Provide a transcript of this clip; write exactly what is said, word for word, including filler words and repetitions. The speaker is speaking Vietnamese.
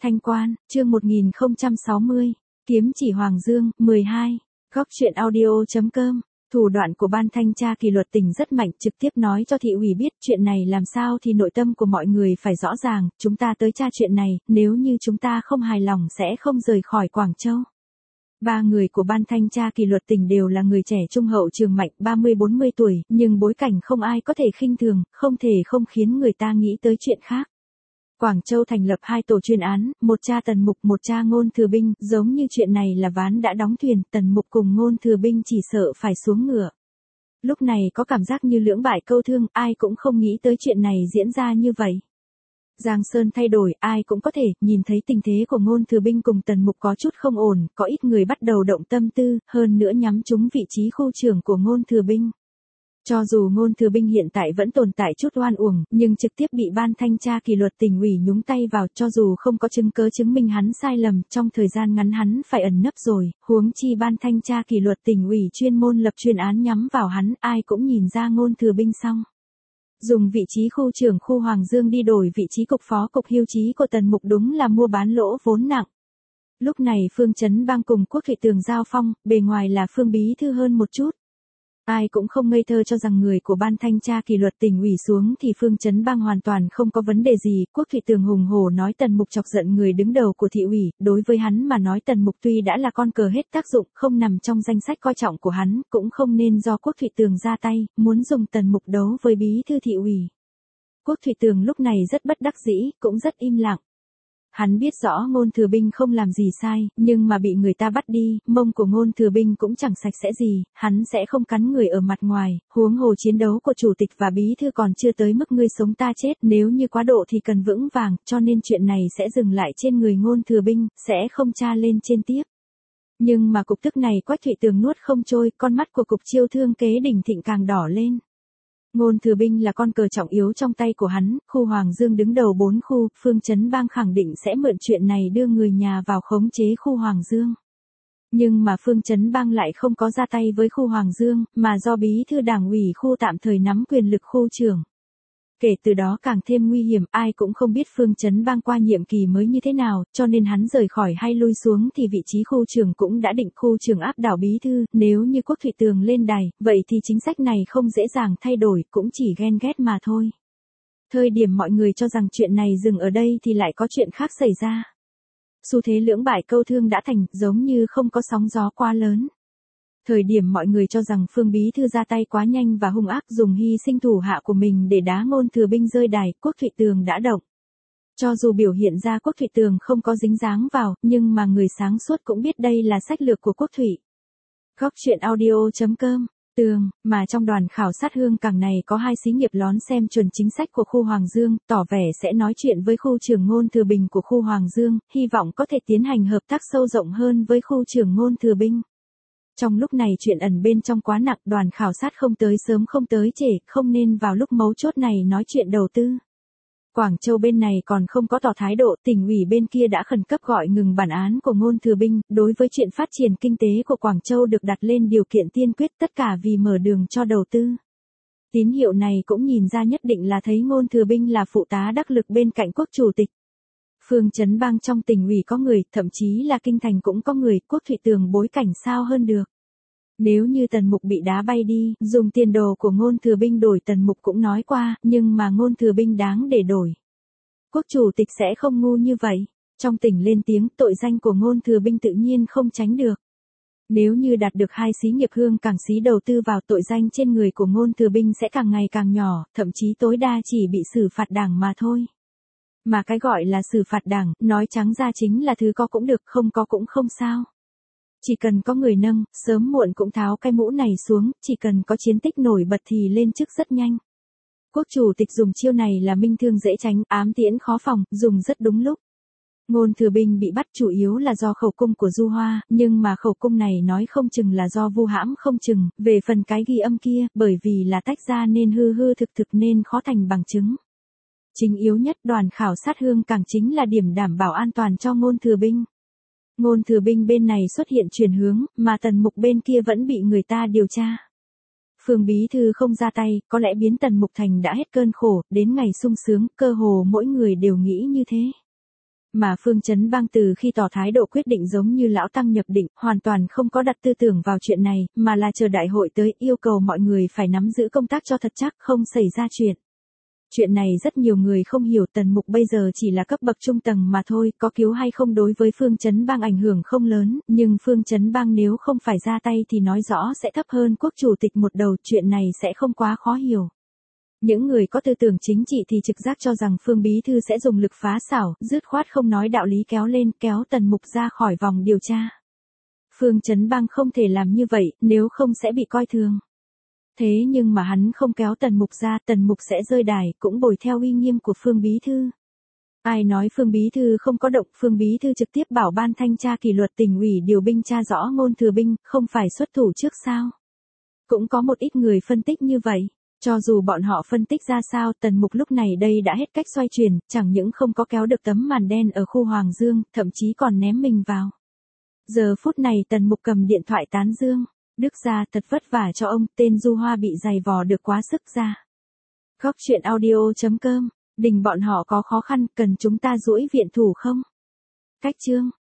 Thanh Quan, chương một nghìn không trăm sáu mươi, kiếm chỉ Hoàng Dương, mười hai, góc truyện audio.com. Thủ đoạn của ban thanh tra kỷ luật tỉnh rất mạnh, trực tiếp nói cho thị ủy biết chuyện này làm sao thì nội tâm của mọi người phải rõ ràng, chúng ta tới tra chuyện này, nếu như chúng ta không hài lòng sẽ không rời khỏi Quảng Châu. Ba người của ban thanh tra kỷ luật tỉnh đều là người trẻ trung hậu trường mạnh, ba mươi bốn mươi tuổi, nhưng bối cảnh không ai có thể khinh thường, không thể không khiến người ta nghĩ tới chuyện khác. Quảng Châu thành lập hai tổ chuyên án, một tra Tần Mục, một tra Ngôn Thừa Binh, giống như chuyện này là ván đã đóng thuyền, Tần Mục cùng Ngôn Thừa Binh chỉ sợ phải xuống ngựa. Lúc này có cảm giác như lưỡng bại câu thương, ai cũng không nghĩ tới chuyện này diễn ra như vậy. Giang Sơn thay đổi, ai cũng có thể nhìn thấy tình thế của Ngôn Thừa Binh cùng Tần Mục có chút không ổn, có ít người bắt đầu động tâm tư, hơn nữa nhắm trúng vị trí khu trưởng của Ngôn Thừa Binh. Cho dù Ngôn Thừa Binh hiện tại vẫn tồn tại chút oan uổng, nhưng trực tiếp bị ban thanh tra kỷ luật tỉnh ủy nhúng tay vào, cho dù không có chứng cớ chứng minh hắn sai lầm, trong thời gian ngắn hắn phải ẩn nấp rồi, huống chi ban thanh tra kỷ luật tỉnh ủy chuyên môn lập chuyên án nhắm vào hắn, ai cũng nhìn ra Ngôn Thừa Binh xong. Dùng vị trí khu trưởng khu Hoàng Dương đi đổi vị trí cục phó cục hưu trí của Tần Mục đúng là mua bán lỗ vốn nặng. Lúc này Phương Chấn Bang cùng Quốc Thụy Tường giao phong, bề ngoài là Phương Bí Thư hơn một chút. Ai cũng không ngây thơ cho rằng người của ban thanh tra kỷ luật tỉnh ủy xuống thì Phương Chấn Bang hoàn toàn không có vấn đề gì. Quốc Thụy Tường hùng hổ nói Tần Mục chọc giận người đứng đầu của thị ủy, đối với hắn mà nói Tần Mục tuy đã là con cờ hết tác dụng, không nằm trong danh sách coi trọng của hắn, cũng không nên do Quốc Thụy Tường ra tay, muốn dùng Tần Mục đấu với bí thư thị ủy. Quốc Thụy Tường lúc này rất bất đắc dĩ, cũng rất im lặng. Hắn biết rõ Ngôn Thừa Binh không làm gì sai, nhưng mà bị người ta bắt đi, mông của Ngôn Thừa Binh cũng chẳng sạch sẽ gì, hắn sẽ không cắn người ở mặt ngoài, huống hồ chiến đấu của chủ tịch và bí thư còn chưa tới mức ngươi sống ta chết, nếu như quá độ thì cần vững vàng, cho nên chuyện này sẽ dừng lại trên người Ngôn Thừa Binh, sẽ không tra lên trên tiếp. Nhưng mà cục tức này Quách Thụy Tường nuốt không trôi, con mắt của cục chiêu thương kế đỉnh thịnh càng đỏ lên. Ngôn Thừa Binh là con cờ trọng yếu trong tay của hắn, khu Hoàng Dương đứng đầu bốn khu, Phương Chấn Bang khẳng định sẽ mượn chuyện này đưa người nhà vào khống chế khu Hoàng Dương. Nhưng mà Phương Chấn Bang lại không có ra tay với khu Hoàng Dương, mà do bí thư đảng ủy khu tạm thời nắm quyền lực khu trưởng. Kể từ đó càng thêm nguy hiểm, ai cũng không biết Phương Chấn Bang qua nhiệm kỳ mới như thế nào, cho nên hắn rời khỏi hay lui xuống thì vị trí khu trưởng cũng đã định, khu trưởng áp đảo bí thư, nếu như Quốc Thụy Tường lên đài, vậy thì chính sách này không dễ dàng thay đổi, cũng chỉ ghen ghét mà thôi. Thời điểm mọi người cho rằng chuyện này dừng ở đây thì lại có chuyện khác xảy ra. Xu thế lưỡng bại câu thương đã thành, giống như không có sóng gió quá lớn. Thời điểm mọi người cho rằng Phương Bí Thư ra tay quá nhanh và hung ác, dùng hy sinh thủ hạ của mình để đá Ngôn Thừa Binh rơi đài, Quốc Thụy Tường đã động. Cho dù biểu hiện ra Quốc Thụy Tường không có dính dáng vào, nhưng mà người sáng suốt cũng biết đây là sách lược của Quốc Thụy. Góc truyện audio.com. Tường, mà trong đoàn khảo sát Hương Cảng này có hai xí nghiệp lón xem chuẩn chính sách của khu Hoàng Dương, tỏ vẻ sẽ nói chuyện với khu trưởng Ngôn Thừa Bình của khu Hoàng Dương, hy vọng có thể tiến hành hợp tác sâu rộng hơn với khu trưởng Ngôn Thừa Binh. Trong lúc này chuyện ẩn bên trong quá nặng, đoàn khảo sát không tới sớm không tới trễ, không nên vào lúc mấu chốt này nói chuyện đầu tư. Quảng Châu bên này còn không có tỏ thái độ, tỉnh ủy bên kia đã khẩn cấp gọi ngừng bản án của Ngôn Thừa Binh, đối với chuyện phát triển kinh tế của Quảng Châu được đặt lên điều kiện tiên quyết, tất cả vì mở đường cho đầu tư. Tín hiệu này cũng nhìn ra nhất định là thấy Ngôn Thừa Binh là phụ tá đắc lực bên cạnh Quốc chủ tịch. Phương Chấn Bang trong tỉnh ủy có người, thậm chí là kinh thành cũng có người, Quốc Thụy Tường bối cảnh sao hơn được. Nếu như Tần Mục bị đá bay đi, dùng tiền đồ của Ngôn Thừa Binh đổi Tần Mục cũng nói qua, nhưng mà Ngôn Thừa Binh đáng để đổi. Quốc chủ tịch sẽ không ngu như vậy. Trong tỉnh lên tiếng, tội danh của Ngôn Thừa Binh tự nhiên không tránh được. Nếu như đạt được hai xí nghiệp Hương Cảng xí đầu tư vào, tội danh trên người của Ngôn Thừa Binh sẽ càng ngày càng nhỏ, thậm chí tối đa chỉ bị xử phạt đảng mà thôi. Mà cái gọi là xử phạt đảng, nói trắng ra chính là thứ có cũng được, không có cũng không sao. Chỉ cần có người nâng, sớm muộn cũng tháo cái mũ này xuống, chỉ cần có chiến tích nổi bật thì lên chức rất nhanh. Quốc chủ tịch dùng chiêu này là minh thương dễ tránh, ám tiễn khó phòng, dùng rất đúng lúc. Ngôn Thừa Binh bị bắt chủ yếu là do khẩu cung của Du Hoa, nhưng mà khẩu cung này nói không chừng là do vu hãm không chừng, về phần cái ghi âm kia, bởi vì là tách ra nên hư hư thực thực nên khó thành bằng chứng. Chính yếu nhất đoàn khảo sát Hương Cảng chính là điểm đảm bảo an toàn cho Ngôn Thừa Binh. Ngôn Thừa Binh bên này xuất hiện chuyển hướng, mà Tần Mục bên kia vẫn bị người ta điều tra. Phương Bí Thư không ra tay, có lẽ biến Tần Mục thành đã hết cơn khổ, đến ngày sung sướng, cơ hồ mỗi người đều nghĩ như thế. Mà Phương Chấn Bang từ khi tỏ thái độ quyết định giống như lão tăng nhập định, hoàn toàn không có đặt tư tưởng vào chuyện này, mà là chờ đại hội tới, yêu cầu mọi người phải nắm giữ công tác cho thật chắc, không xảy ra chuyện. Chuyện này rất nhiều người không hiểu, Tần Mục bây giờ chỉ là cấp bậc trung tầng mà thôi, có cứu hay không đối với Phương Chấn Bang ảnh hưởng không lớn, nhưng Phương Chấn Bang nếu không phải ra tay thì nói rõ sẽ thấp hơn quốc chủ tịch một đầu, chuyện này sẽ không quá khó hiểu. Những người có tư tưởng chính trị thì trực giác cho rằng Phương Bí Thư sẽ dùng lực phá xảo, dứt khoát không nói đạo lý kéo lên, kéo Tần Mục ra khỏi vòng điều tra. Phương Chấn Bang không thể làm như vậy, nếu không sẽ bị coi thường. Thế nhưng mà hắn không kéo Tần Mục ra, Tần Mục sẽ rơi đài, cũng bồi theo uy nghiêm của Phương Bí Thư. Ai nói Phương Bí Thư không có động, Phương Bí Thư trực tiếp bảo ban thanh tra kỷ luật tỉnh ủy điều binh tra rõ Ngôn Thừa Binh, không phải xuất thủ trước sao? Cũng có một ít người phân tích như vậy. Cho dù bọn họ phân tích ra sao, Tần Mục lúc này đây đã hết cách xoay chuyển, chẳng những không có kéo được tấm màn đen ở khu Hoàng Dương, thậm chí còn ném mình vào. Giờ phút này Tần Mục cầm điện thoại tán dương. Đức gia thật vất vả cho ông, tên Du Hoa bị giày vò được quá sức ra. Góc truyện audio chấm com, đình bọn họ có khó khăn, cần chúng ta duỗi viện thủ không? Cách chương.